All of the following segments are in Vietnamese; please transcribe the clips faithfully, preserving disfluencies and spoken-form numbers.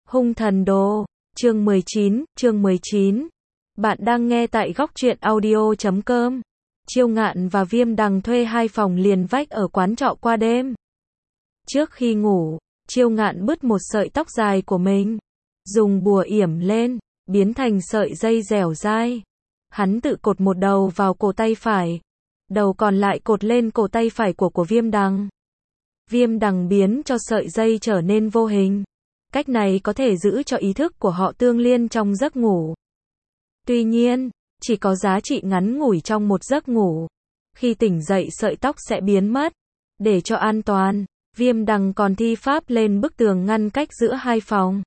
Hung thần đồ, chương mười chín, chương mười chín. Bạn đang nghe tại góc truyện audio chấm com. Chiêu Ngạn và Viêm Đằng thuê hai phòng liền vách ở quán trọ qua đêm. Trước khi ngủ, Chiêu Ngạn bứt một sợi tóc dài của mình, dùng bùa yểm lên, biến thành sợi dây dẻo dai. Hắn tự cột một đầu vào cổ tay phải, đầu còn lại cột lên cổ tay phải của của Viêm Đằng. Viêm Đằng biến cho sợi dây trở nên vô hình. Cách này có thể giữ cho ý thức của họ tương liên trong giấc ngủ. Tuy nhiên, chỉ có giá trị ngắn ngủi trong một giấc ngủ. Khi tỉnh dậy sợi tóc sẽ biến mất. Để cho an toàn, Viêm Đằng còn thi pháp lên bức tường ngăn cách giữa hai phòng.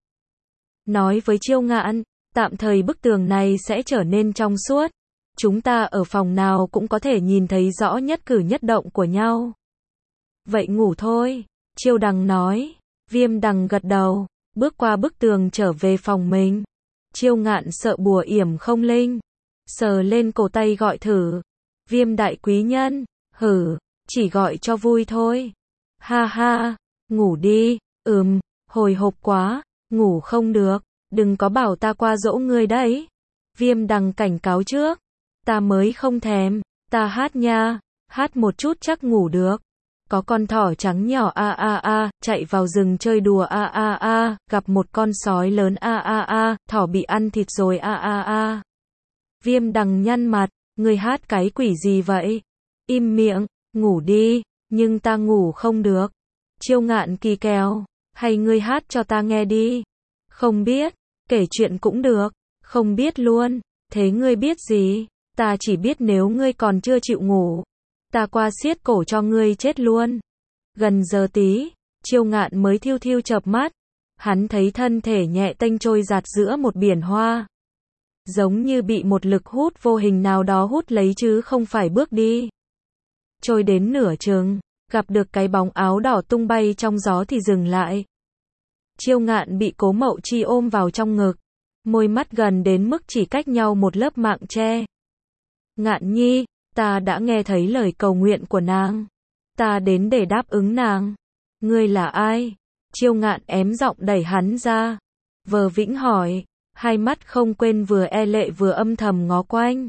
Nói với Chiêu Ngạn, tạm thời bức tường này sẽ trở nên trong suốt. Chúng ta ở phòng nào cũng có thể nhìn thấy rõ nhất cử nhất động của nhau. Vậy ngủ thôi, Chiêu Đằng nói. Viêm Đằng gật đầu, bước qua bức tường trở về phòng mình. Chiêu Ngạn sợ bùa yểm không linh, sờ lên cổ tay gọi thử. Viêm đại quý nhân, hử, chỉ gọi cho vui thôi. Ha ha, ngủ đi, ừm, hồi hộp quá, ngủ không được, đừng có bảo ta qua dỗ ngươi đấy. Viêm Đằng cảnh cáo trước, ta mới không thèm, ta hát nha, hát một chút chắc ngủ được. Có con thỏ trắng nhỏ a a a, chạy vào rừng chơi đùa a a a, gặp một con sói lớn a a a, thỏ bị ăn thịt rồi a a a. Viêm Đằng nhăn mặt, ngươi hát cái quỷ gì vậy? Im miệng, ngủ đi, nhưng ta ngủ không được. Chiêu Ngạn kỳ kèo, hay ngươi hát cho ta nghe đi. Không biết, kể chuyện cũng được, không biết luôn, thế ngươi biết gì? Ta chỉ biết nếu ngươi còn chưa chịu ngủ, ta qua siết cổ cho ngươi chết luôn. Gần giờ tí, Chiêu Ngạn mới thiêu thiêu chợp mắt. Hắn thấy thân thể nhẹ tênh trôi dạt giữa một biển hoa. Giống như bị một lực hút vô hình nào đó hút lấy chứ không phải bước đi. Trôi đến nửa chừng, gặp được cái bóng áo đỏ tung bay trong gió thì dừng lại. Chiêu Ngạn bị Cố Mậu Chi ôm vào trong ngực. Môi mắt gần đến mức chỉ cách nhau một lớp mạng che. Ngạn nhi, ta đã nghe thấy lời cầu nguyện của nàng. Ta đến để đáp ứng nàng. Ngươi là ai? Chiêu Ngạn ém giọng đẩy hắn ra. Vờ vĩnh hỏi, hai mắt không quên vừa e lệ vừa âm thầm ngó quanh.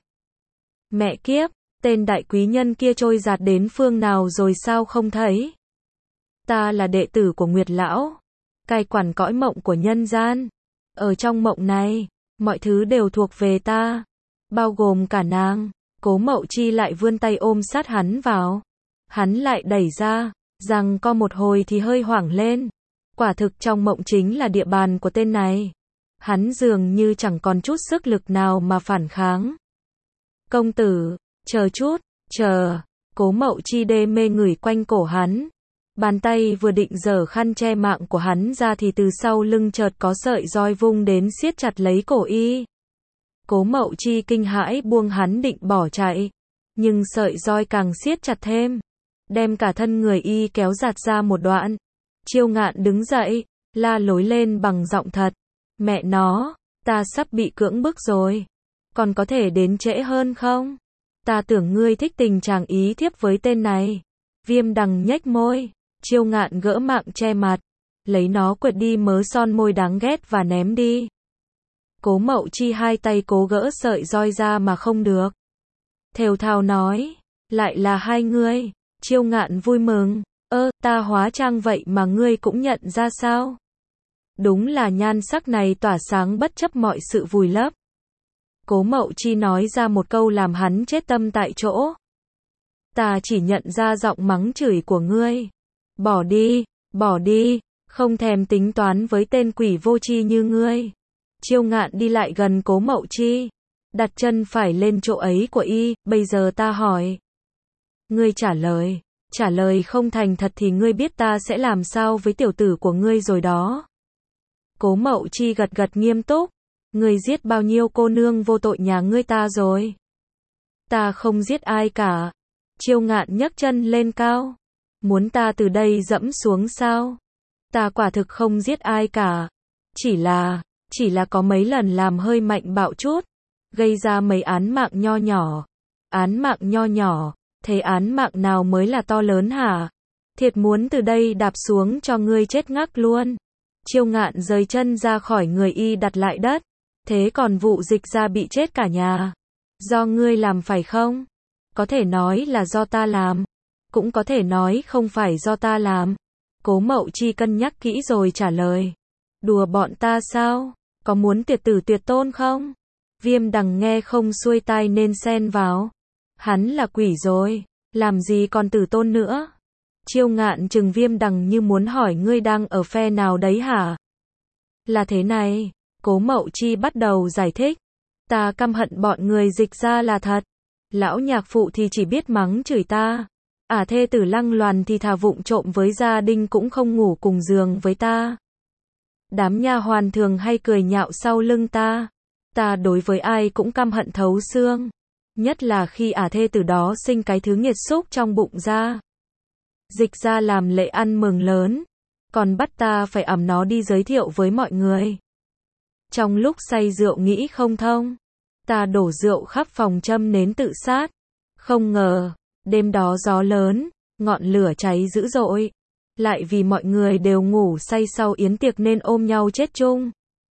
Mẹ kiếp, tên đại quý nhân kia trôi dạt đến phương nào rồi sao không thấy? Ta là đệ tử của Nguyệt Lão, cai quản cõi mộng của nhân gian. Ở trong mộng này, mọi thứ đều thuộc về ta, bao gồm cả nàng. Cố Mậu Chi lại vươn tay ôm sát hắn vào. Hắn lại đẩy ra, rằng co một hồi thì hơi hoảng lên. Quả thực trong mộng chính là địa bàn của tên này. Hắn dường như chẳng còn chút sức lực nào mà phản kháng. Công tử, chờ chút, chờ. Cố Mậu Chi đê mê ngửi quanh cổ hắn. Bàn tay vừa định giở khăn che mạng của hắn ra thì từ sau lưng chợt có sợi roi vung đến siết chặt lấy cổ y. Cố Mậu Chi kinh hãi buông hắn định bỏ chạy, nhưng sợi roi càng siết chặt thêm, đem cả thân người y kéo giạt ra một đoạn. Chiêu Ngạn đứng dậy, la lối lên bằng giọng thật. Mẹ nó, ta sắp bị cưỡng bức rồi. Còn có thể đến trễ hơn không? Ta tưởng ngươi thích tình chàng ý thiếp với tên này. Viêm Đằng nhếch môi. Chiêu Ngạn gỡ mạng che mặt, lấy nó quệt đi mớ son môi đáng ghét và ném đi. Cố Mậu Chi hai tay cố gỡ sợi roi ra mà không được. Thều thào nói, lại là hai ngươi. Chiêu Ngạn vui mừng, ơ, ta hóa trang vậy mà ngươi cũng nhận ra sao? Đúng là nhan sắc này tỏa sáng bất chấp mọi sự vùi lấp. Cố Mậu Chi nói ra một câu làm hắn chết tâm tại chỗ. Ta chỉ nhận ra giọng mắng chửi của ngươi. Bỏ đi, bỏ đi, không thèm tính toán với tên quỷ vô tri như ngươi. Chiêu Ngạn đi lại gần Cố Mậu Chi, đặt chân phải lên chỗ ấy của y. Bây giờ ta hỏi, ngươi trả lời, trả lời không thành thật thì ngươi biết ta sẽ làm sao với tiểu tử của ngươi rồi đó. Cố Mậu Chi gật gật nghiêm túc, ngươi giết bao nhiêu cô nương vô tội nhà ngươi ta rồi? Ta không giết ai cả. Chiêu Ngạn nhấc chân lên cao, muốn ta từ đây dẫm xuống sao? Ta quả thực không giết ai cả, chỉ là Chỉ là có mấy lần làm hơi mạnh bạo chút, gây ra mấy án mạng nho nhỏ. Án mạng nho nhỏ, thế án mạng nào mới là to lớn hả? Thiệt muốn từ đây đạp xuống cho ngươi chết ngắc luôn. Chiêu Ngạn rời chân ra khỏi người y đặt lại đất. Thế còn vụ Dịch Gia bị chết cả nhà, do ngươi làm phải không? Có thể nói là do ta làm, cũng có thể nói không phải do ta làm. Cố Mậu Chi cân nhắc kỹ rồi trả lời. Đùa bọn ta sao? Có muốn tiệt tử tuyệt tôn không? Viêm Đằng nghe không xuôi tai nên xen vào. Hắn là quỷ rồi, làm gì còn tử tôn nữa? Chiêu Ngạn chừng Viêm Đằng như muốn hỏi ngươi đang ở phe nào đấy hả? Là thế này, Cố Mậu Chi bắt đầu giải thích. Ta căm hận bọn người Dịch Gia là thật. Lão nhạc phụ thì chỉ biết mắng chửi ta. Ả thê tử Lăng Loàn thì thà vụng trộm với gia đình cũng không ngủ cùng giường với ta. Đám nha hoàn thường hay cười nhạo sau lưng ta. Ta đối với ai cũng căm hận thấu xương. Nhất là khi ả thê tử đó sinh cái thứ nghiệt xúc trong bụng ra. Dịch Gia làm lễ ăn mừng lớn, còn bắt ta phải ẵm nó đi giới thiệu với mọi người. Trong lúc say rượu nghĩ không thông, ta đổ rượu khắp phòng châm nến tự sát. Không ngờ, đêm đó gió lớn, ngọn lửa cháy dữ dội. Lại vì mọi người đều ngủ say sau yến tiệc nên ôm nhau chết chung.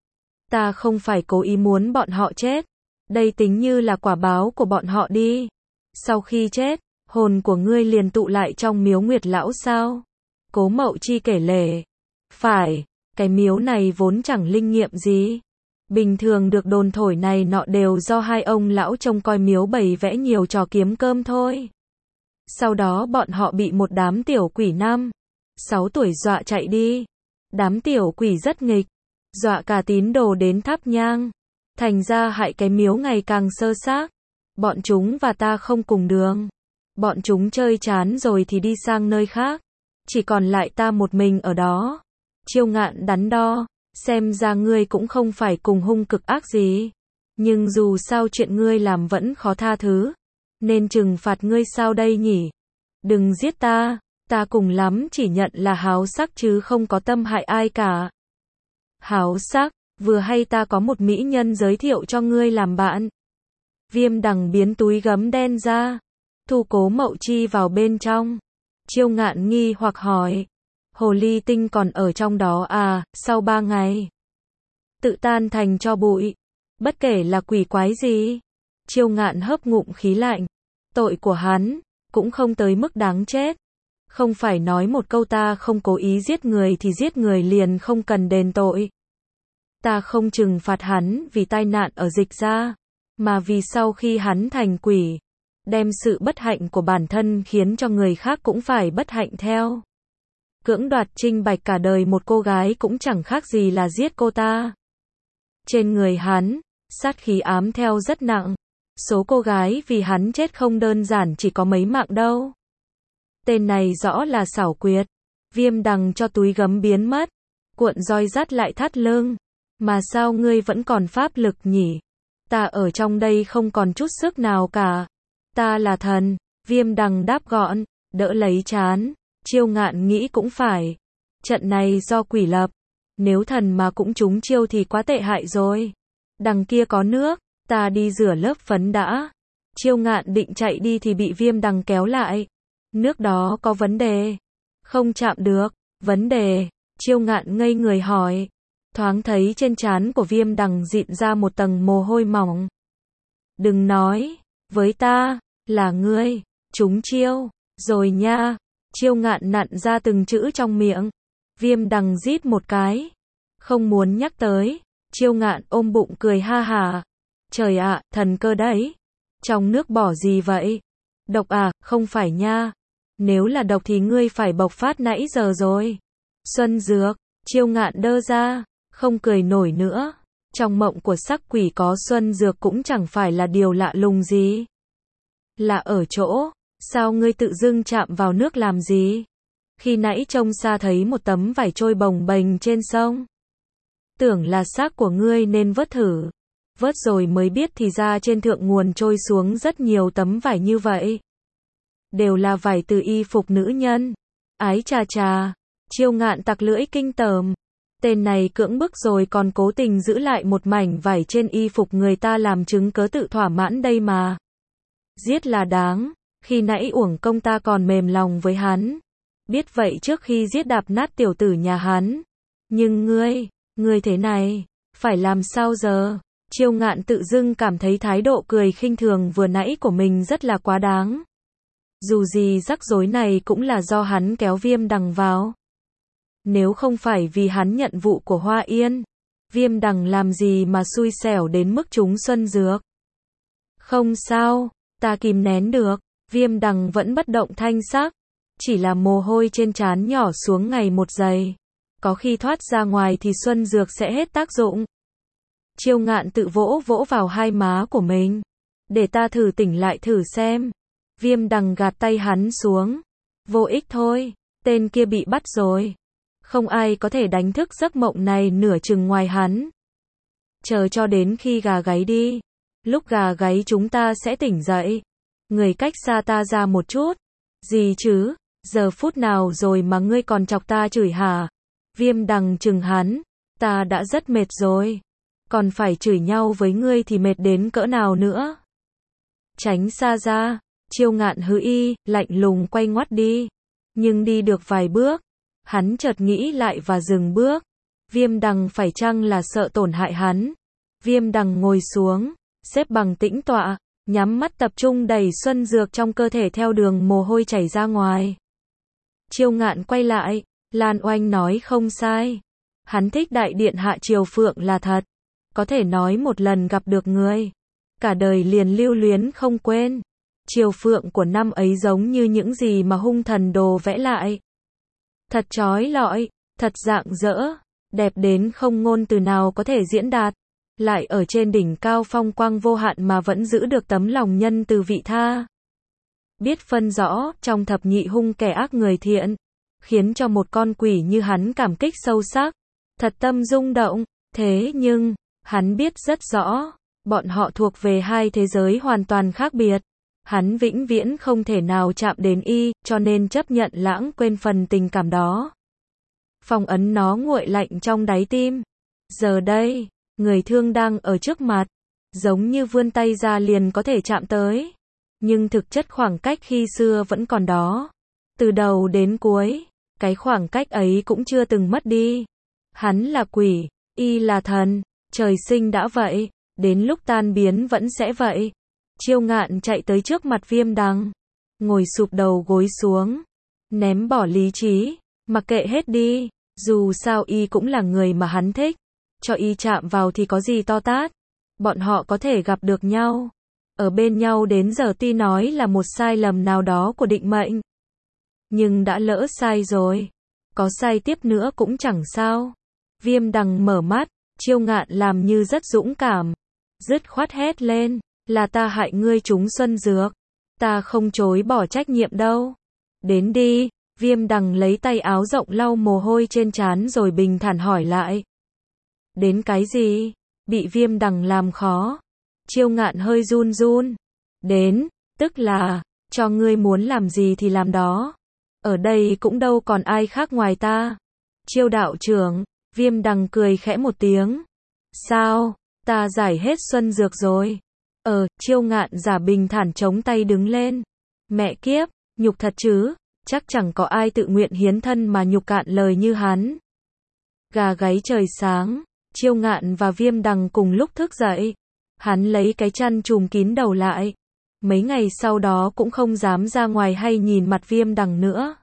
Ta không phải cố ý muốn bọn họ chết. Đây tính như là quả báo của bọn họ đi. Sau khi chết, hồn của ngươi liền tụ lại trong miếu Nguyệt Lão sao? Cố Mậu Chi kể lể. Phải, cái miếu này vốn chẳng linh nghiệm gì. Bình thường được đồn thổi này nọ đều do hai ông lão trông coi miếu bày vẽ nhiều trò kiếm cơm thôi. Sau đó bọn họ bị một đám tiểu quỷ năm, sáu tuổi dọa chạy đi. Đám tiểu quỷ rất nghịch, dọa cả tín đồ đến thắp nhang. Thành ra hại cái miếu ngày càng sơ xác. Bọn chúng và ta không cùng đường. Bọn chúng chơi chán rồi thì đi sang nơi khác. Chỉ còn lại ta một mình ở đó. Chiêu Ngạn đắn đo. Xem ra ngươi cũng không phải cùng hung cực ác gì. Nhưng dù sao chuyện ngươi làm vẫn khó tha thứ. Nên trừng phạt ngươi sao đây nhỉ? Đừng giết ta. Ta cùng lắm chỉ nhận là háo sắc chứ không có tâm hại ai cả. Háo sắc, vừa hay ta có một mỹ nhân giới thiệu cho ngươi làm bạn. Viêm Đằng biến túi gấm đen ra, thu Cố Mậu Chi vào bên trong. Chiêu Ngạn nghi hoặc hỏi. Hồ ly tinh còn ở trong đó à, sau ba ngày tự tan thành tro bụi. Bất kể là quỷ quái gì. Chiêu Ngạn hớp ngụm khí lạnh. Tội của hắn cũng không tới mức đáng chết. Không phải nói một câu ta không cố ý giết người thì giết người liền không cần đền tội. Ta không trừng phạt hắn vì tai nạn ở Dịch Gia, mà vì sau khi hắn thành quỷ, đem sự bất hạnh của bản thân khiến cho người khác cũng phải bất hạnh theo. Cưỡng đoạt trinh bạch cả đời một cô gái cũng chẳng khác gì là giết cô ta. Trên người hắn, sát khí ám theo rất nặng. Số cô gái vì hắn chết không đơn giản chỉ có mấy mạng đâu. Tên này rõ là xảo quyệt. Viêm Đằng cho túi gấm biến mất, cuộn roi dắt lại thắt lưng. Mà sao ngươi vẫn còn pháp lực nhỉ? Ta ở trong đây không còn chút sức nào cả. Ta là thần. Viêm Đằng đáp gọn, đỡ lấy trán. Chiêu Ngạn nghĩ cũng phải. Trận này do quỷ lập. Nếu thần mà cũng trúng chiêu thì quá tệ hại rồi. Đằng kia có nước, ta đi rửa lớp phấn đã. Chiêu Ngạn định chạy đi thì bị Viêm Đằng kéo lại. Nước đó có vấn đề. Không chạm được. Vấn đề. Chiêu Ngạn ngây người hỏi. Thoáng thấy trên trán của Viêm Đằng dịn ra một tầng mồ hôi mỏng. Đừng nói với ta là ngươi trúng chiêu rồi nha. Chiêu Ngạn nặn ra từng chữ trong miệng. Viêm Đằng rít một cái. Không muốn nhắc tới. Chiêu Ngạn ôm bụng cười ha hả. Trời ạ, thần cơ đấy. Trong nước bỏ gì vậy? Độc à, không phải nha. Nếu là độc thì ngươi phải bộc phát nãy giờ rồi. Xuân dược. Chiêu Ngạn đơ ra, không cười nổi nữa. Trong mộng của sắc quỷ có xuân dược cũng chẳng phải là điều lạ lùng gì. Là ở chỗ, sao ngươi tự dưng chạm vào nước làm gì? Khi nãy trông xa thấy một tấm vải trôi bồng bềnh trên sông. Tưởng là xác của ngươi nên vớt thử. Vớt rồi mới biết thì ra trên thượng nguồn trôi xuống rất nhiều tấm vải như vậy. Đều là vải từ y phục nữ nhân. Ái chà chà. Chiêu Ngạn tặc lưỡi kinh tởm. Tên này cưỡng bức rồi còn cố tình giữ lại một mảnh vải trên y phục người ta làm chứng cớ tự thỏa mãn đây mà. Giết là đáng. Khi nãy uổng công ta còn mềm lòng với hắn. Biết vậy trước khi giết đạp nát tiểu tử nhà hắn. Nhưng ngươi, ngươi thế này, phải làm sao giờ? Chiêu Ngạn tự dưng cảm thấy thái độ cười khinh thường vừa nãy của mình rất là quá đáng. Dù gì rắc rối này cũng là do hắn kéo Viêm Đằng vào. Nếu không phải vì hắn nhận vụ của Hoa Yên, Viêm Đằng làm gì mà xui xẻo đến mức trúng xuân dược. Không sao, ta kìm nén được. Viêm Đằng vẫn bất động thanh sắc, chỉ là mồ hôi trên trán nhỏ xuống ngày một giây. Có khi thoát ra ngoài thì xuân dược sẽ hết tác dụng. Chiêu Ngạn tự vỗ vỗ vào hai má của mình. Để ta thử tỉnh lại thử xem. Viêm Đằng gạt tay hắn xuống. Vô ích thôi, tên kia bị bắt rồi. Không ai có thể đánh thức giấc mộng này nửa chừng ngoài hắn. Chờ cho đến khi gà gáy đi. Lúc gà gáy chúng ta sẽ tỉnh dậy. Người cách xa ta ra một chút. Gì chứ, giờ phút nào rồi mà ngươi còn chọc ta chửi hả? Viêm Đằng chừng hắn. Ta đã rất mệt rồi. Còn phải chửi nhau với ngươi thì mệt đến cỡ nào nữa? Tránh xa ra. Chiêu Ngạn hứ y, lạnh lùng quay ngoắt đi. Nhưng đi được vài bước, hắn chợt nghĩ lại và dừng bước. Viêm Đằng phải chăng là sợ tổn hại hắn? Viêm Đằng ngồi xuống, xếp bằng tĩnh tọa, nhắm mắt tập trung đẩy xuân dược trong cơ thể theo đường mồ hôi chảy ra ngoài. Chiêu Ngạn quay lại, Lan Oanh nói không sai. Hắn thích đại điện hạ Triều Phượng là thật. Có thể nói một lần gặp được người, cả đời liền lưu luyến không quên. Triều Phượng của năm ấy giống như những gì mà hung thần đồ vẽ lại. Thật chói lọi, thật rạng rỡ, đẹp đến không ngôn từ nào có thể diễn đạt. Lại ở trên đỉnh cao phong quang vô hạn mà vẫn giữ được tấm lòng nhân từ vị tha. Biết phân rõ, trong thập nhị hung kẻ ác người thiện. Khiến cho một con quỷ như hắn cảm kích sâu sắc. Thật tâm rung động, thế nhưng, hắn biết rất rõ, bọn họ thuộc về hai thế giới hoàn toàn khác biệt. Hắn vĩnh viễn không thể nào chạm đến y, cho nên chấp nhận lãng quên phần tình cảm đó. Phong ấn nó nguội lạnh trong đáy tim. Giờ đây, người thương đang ở trước mặt, giống như vươn tay ra liền có thể chạm tới. Nhưng thực chất khoảng cách khi xưa vẫn còn đó. Từ đầu đến cuối, cái khoảng cách ấy cũng chưa từng mất đi. Hắn là quỷ, y là thần, trời sinh đã vậy, đến lúc tan biến vẫn sẽ vậy. Chiêu Ngạn chạy tới trước mặt Viêm Đằng, ngồi sụp đầu gối xuống, ném bỏ lý trí, mặc kệ hết đi, dù sao y cũng là người mà hắn thích, cho y chạm vào thì có gì to tát, bọn họ có thể gặp được nhau, ở bên nhau đến giờ tuy nói là một sai lầm nào đó của định mệnh, nhưng đã lỡ sai rồi, có sai tiếp nữa cũng chẳng sao. Viêm Đằng mở mắt, Chiêu Ngạn làm như rất dũng cảm, dứt khoát hét lên. Là ta hại ngươi trúng xuân dược. Ta không chối bỏ trách nhiệm đâu. Đến đi. Viêm Đằng lấy tay áo rộng lau mồ hôi trên trán rồi bình thản hỏi lại. Đến cái gì? Bị Viêm Đằng làm khó. Chiêu Ngạn hơi run run. Đến, tức là, cho ngươi muốn làm gì thì làm đó. Ở đây cũng đâu còn ai khác ngoài ta. Chiêu đạo trưởng. Viêm Đằng cười khẽ một tiếng. Sao? Ta giải hết xuân dược rồi. Ờ, Chiêu Ngạn giả bình thản chống tay đứng lên. Mẹ kiếp, nhục thật chứ, chắc chẳng có ai tự nguyện hiến thân mà nhục cạn lời như hắn. Gà gáy trời sáng, Chiêu Ngạn và Viêm Đằng cùng lúc thức dậy. Hắn lấy cái chăn trùm kín đầu lại. Mấy ngày sau đó cũng không dám ra ngoài hay nhìn mặt Viêm Đằng nữa.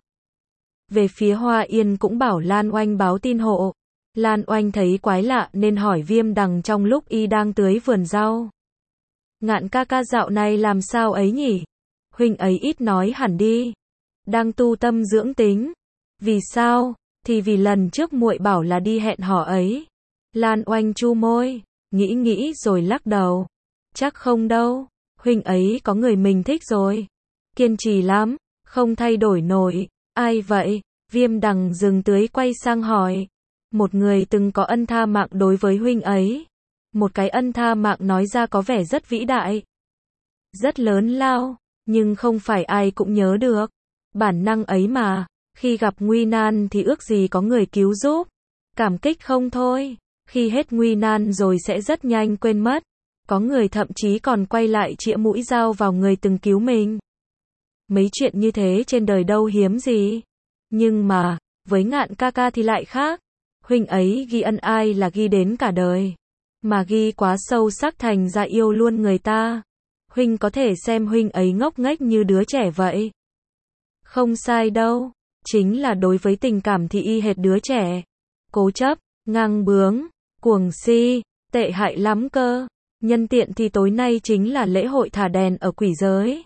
Về phía Hoa Yên cũng bảo Lan Oanh báo tin hộ. Lan Oanh thấy quái lạ nên hỏi Viêm Đằng trong lúc y đang tưới vườn rau. Ngạn ca ca dạo này làm sao ấy nhỉ? Huynh ấy ít nói hẳn đi. Đang tu tâm dưỡng tính. Vì sao? Thì vì lần trước muội bảo là đi hẹn hò ấy. Lan Oanh chu môi, nghĩ nghĩ rồi lắc đầu. Chắc không đâu, huynh ấy có người mình thích rồi. Kiên trì lắm, không thay đổi nổi. Ai vậy? Viêm Đằng dừng tưới quay sang hỏi. Một người từng có ân tha mạng đối với huynh ấy. Một cái ân tha mạng nói ra có vẻ rất vĩ đại, rất lớn lao, nhưng không phải ai cũng nhớ được. Bản năng ấy mà, khi gặp nguy nan thì ước gì có người cứu giúp. Cảm kích không thôi, khi hết nguy nan rồi sẽ rất nhanh quên mất. Có người thậm chí còn quay lại chĩa mũi dao vào người từng cứu mình. Mấy chuyện như thế trên đời đâu hiếm gì. Nhưng mà, với Ngạn ca ca thì lại khác. Huynh ấy ghi ân ai là ghi đến cả đời. Mà ghi quá sâu sắc thành ra yêu luôn người ta. Huynh có thể xem huynh ấy ngốc nghếch như đứa trẻ vậy. Không sai đâu. Chính là đối với tình cảm thì y hệt đứa trẻ. Cố chấp, ngang bướng, cuồng si, tệ hại lắm cơ. Nhân tiện thì tối nay chính là lễ hội thả đèn ở quỷ giới.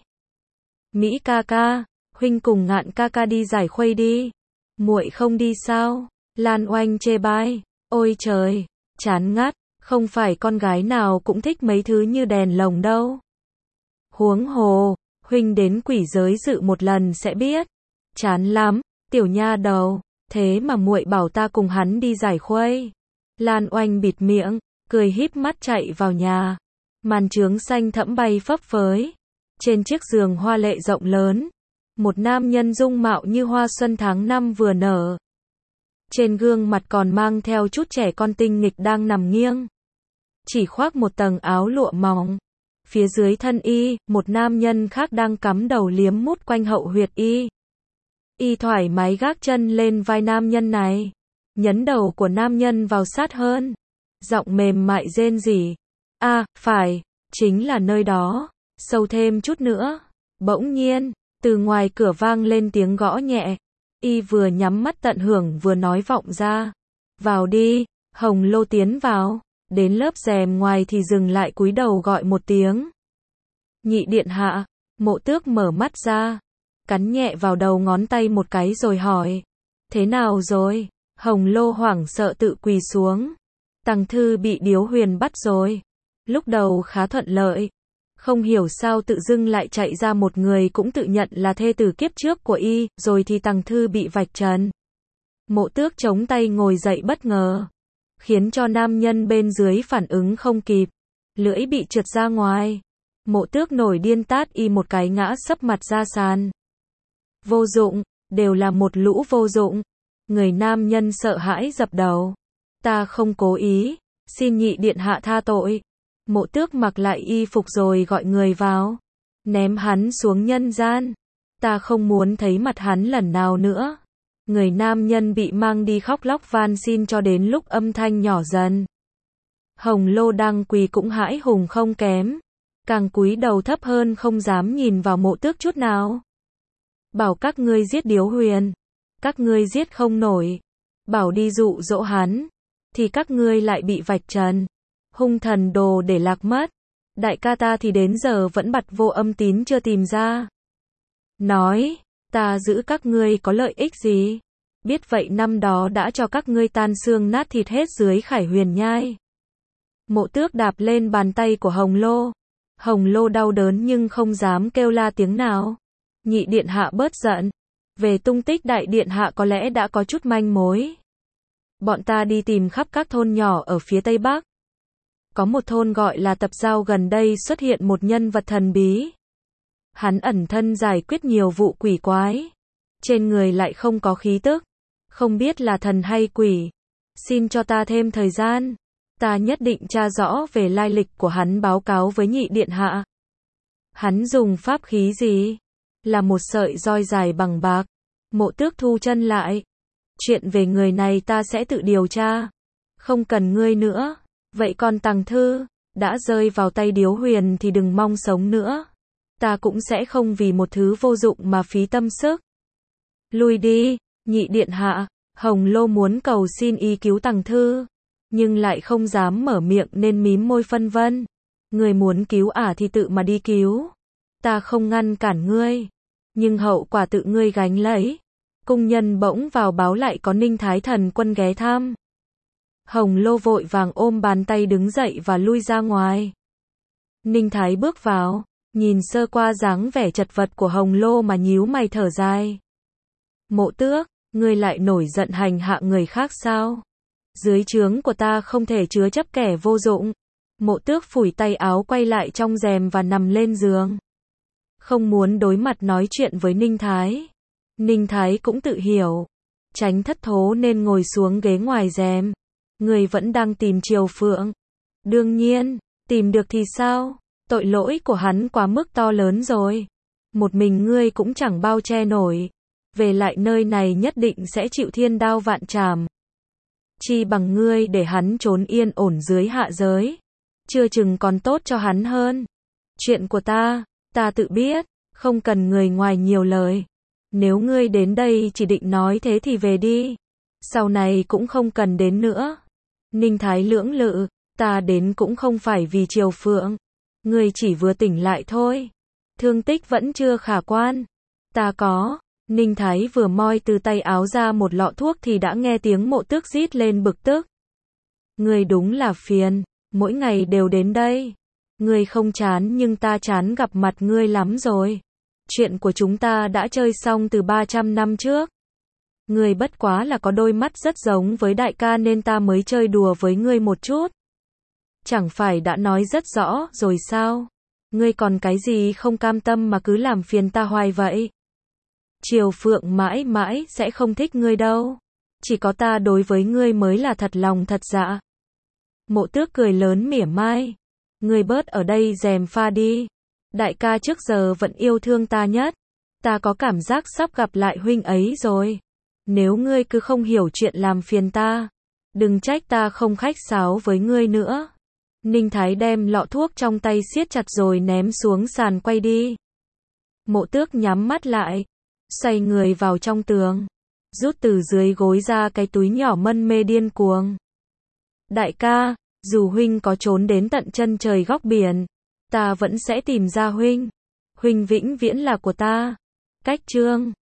Mỹ ca ca, huynh cùng Ngạn ca ca đi giải khuây đi. Muội không đi sao? Lan Oanh chê bai. Ôi trời, chán ngắt, không phải con gái nào cũng thích mấy thứ như đèn lồng đâu. Huống hồ, huynh đến quỷ giới dự một lần sẽ biết. Chán lắm, tiểu nha đầu, thế mà muội bảo ta cùng hắn đi giải khuây. Lan Oanh bịt miệng, cười híp mắt chạy vào nhà. Màn chướng xanh thẫm bay phấp phới. Trên chiếc giường hoa lệ rộng lớn, một nam nhân dung mạo như hoa xuân tháng năm vừa nở. Trên gương mặt còn mang theo chút trẻ con tinh nghịch đang nằm nghiêng. Chỉ khoác một tầng áo lụa mỏng. Phía dưới thân y, một nam nhân khác đang cắm đầu liếm mút quanh hậu huyệt y. Y thoải mái gác chân lên vai nam nhân này. Nhấn đầu của nam nhân vào sát hơn. Giọng mềm mại rên rỉ. À, phải, chính là nơi đó. Sâu thêm chút nữa. Bỗng nhiên, từ ngoài cửa vang lên tiếng gõ nhẹ. Y vừa nhắm mắt tận hưởng vừa nói vọng ra. Vào đi. Hồng Lô tiến vào. Đến lớp rèm ngoài thì dừng lại cúi đầu gọi một tiếng. Nhị điện hạ. Mộ Tước mở mắt ra. Cắn nhẹ vào đầu ngón tay một cái rồi hỏi. Thế nào rồi? Hồng Lô hoảng sợ tự quỳ xuống. Tằng Thư bị Điếu Huyền bắt rồi. Lúc đầu khá thuận lợi. Không hiểu sao tự dưng lại chạy ra một người cũng tự nhận là thê tử kiếp trước của y, rồi thì Tằng Thư bị vạch trần. Mộ Tước chống tay ngồi dậy bất ngờ. Khiến cho nam nhân bên dưới phản ứng không kịp. Lưỡi bị trượt ra ngoài. Mộ Tước nổi điên tát y một cái ngã sấp mặt ra sàn. Vô dụng, đều là một lũ vô dụng. Người nam nhân sợ hãi dập đầu. Ta không cố ý, xin nhị điện hạ tha tội. Mộ Tước mặc lại y phục rồi gọi người vào. Ném hắn xuống nhân gian. Ta không muốn thấy mặt hắn lần nào nữa. Người nam nhân bị mang đi khóc lóc van xin cho đến lúc âm thanh nhỏ dần. Hồng Lô đang quỳ cũng hãi hùng không kém. Càng cúi đầu thấp hơn không dám nhìn vào Mộ Tước chút nào. Bảo các ngươi giết Điếu Huyền. Các ngươi giết không nổi. Bảo đi dụ dỗ hắn. Thì các ngươi lại bị vạch trần. Hung thần đồ để lạc mất. Đại ca ta thì đến giờ vẫn bặt vô âm tín chưa tìm ra. Nói, ta giữ các ngươi có lợi ích gì? Biết vậy năm đó đã cho các ngươi tan xương nát thịt hết dưới Khải Huyền nhai. Mộ Tước đạp lên bàn tay của Hồng Lô. Hồng Lô đau đớn nhưng không dám kêu la tiếng nào. Nhị điện hạ bớt giận. Về tung tích đại điện hạ có lẽ đã có chút manh mối. Bọn ta đi tìm khắp các thôn nhỏ ở phía Tây Bắc. Có một thôn gọi là Tập Giao gần đây xuất hiện một nhân vật thần bí. Hắn ẩn thân giải quyết nhiều vụ quỷ quái. Trên người lại không có khí tức. Không biết là thần hay quỷ. Xin cho ta thêm thời gian. Ta nhất định tra rõ về lai lịch của hắn báo cáo với nhị điện hạ. Hắn dùng pháp khí gì? Là một sợi roi dài bằng bạc. Mộ Tước thu chân lại. Chuyện về người này ta sẽ tự điều tra. Không cần ngươi nữa. Vậy còn Tằng Thư, đã rơi vào tay Điếu Huyền thì đừng mong sống nữa. Ta cũng sẽ không vì một thứ vô dụng mà phí tâm sức. Lui đi, nhị điện hạ. Hồng Lô muốn cầu xin y cứu Tằng Thư. Nhưng lại không dám mở miệng nên mím môi phân vân. Người muốn cứu ả thì tự mà đi cứu. Ta không ngăn cản ngươi. Nhưng hậu quả tự ngươi gánh lấy. Cung nhân bỗng vào báo lại có Ninh Thái Thần quân ghé thăm. Hồng Lô vội vàng ôm bàn tay đứng dậy và lui ra ngoài. Ninh Thái bước vào, nhìn sơ qua dáng vẻ chật vật của Hồng Lô mà nhíu mày thở dài. Mộ Tước, ngươi lại nổi giận hành hạ người khác sao? Dưới trướng của ta không thể chứa chấp kẻ vô dụng. Mộ Tước phủi tay áo quay lại trong rèm và nằm lên giường. Không muốn đối mặt nói chuyện với Ninh Thái. Ninh Thái cũng tự hiểu. Tránh thất thố nên ngồi xuống ghế ngoài rèm. Người vẫn đang tìm Triều Phượng. Đương nhiên, tìm được thì sao? Tội lỗi của hắn quá mức to lớn rồi. Một mình ngươi cũng chẳng bao che nổi. Về lại nơi này nhất định sẽ chịu thiên đao vạn trảm. Chi bằng ngươi để hắn trốn yên ổn dưới hạ giới. Chưa chừng còn tốt cho hắn hơn. Chuyện của ta, ta tự biết, không cần người ngoài nhiều lời. Nếu ngươi đến đây chỉ định nói thế thì về đi. Sau này cũng không cần đến nữa. Ninh Thái lưỡng lự, ta đến cũng không phải vì Triều Phượng. Ngươi chỉ vừa tỉnh lại thôi. Thương tích vẫn chưa khả quan. Ta có. Ninh Thái vừa moi từ tay áo ra một lọ thuốc thì đã nghe tiếng Mộ Tước rít lên bực tức. Ngươi đúng là phiền, mỗi ngày đều đến đây. Ngươi không chán nhưng ta chán gặp mặt ngươi lắm rồi. Chuyện của chúng ta đã chơi xong từ ba trăm năm trước. Ngươi bất quá là có đôi mắt rất giống với đại ca nên ta mới chơi đùa với ngươi một chút. Chẳng phải đã nói rất rõ rồi sao? Ngươi còn cái gì không cam tâm mà cứ làm phiền ta hoài vậy? Triều Phượng mãi mãi sẽ không thích ngươi đâu. Chỉ có ta đối với ngươi mới là thật lòng thật dạ. Mộ Tước cười lớn mỉa mai. Ngươi bớt ở đây gièm pha đi. Đại ca trước giờ vẫn yêu thương ta nhất. Ta có cảm giác sắp gặp lại huynh ấy rồi. Nếu ngươi cứ không hiểu chuyện làm phiền ta, đừng trách ta không khách sáo với ngươi nữa. Ninh Thái đem lọ thuốc trong tay siết chặt rồi ném xuống sàn quay đi. Mộ Tước nhắm mắt lại, xoay người vào trong tường, rút từ dưới gối ra cái túi nhỏ mân mê điên cuồng. Đại ca, dù huynh có trốn đến tận chân trời góc biển, ta vẫn sẽ tìm ra huynh. Huynh vĩnh viễn là của ta. Cách chương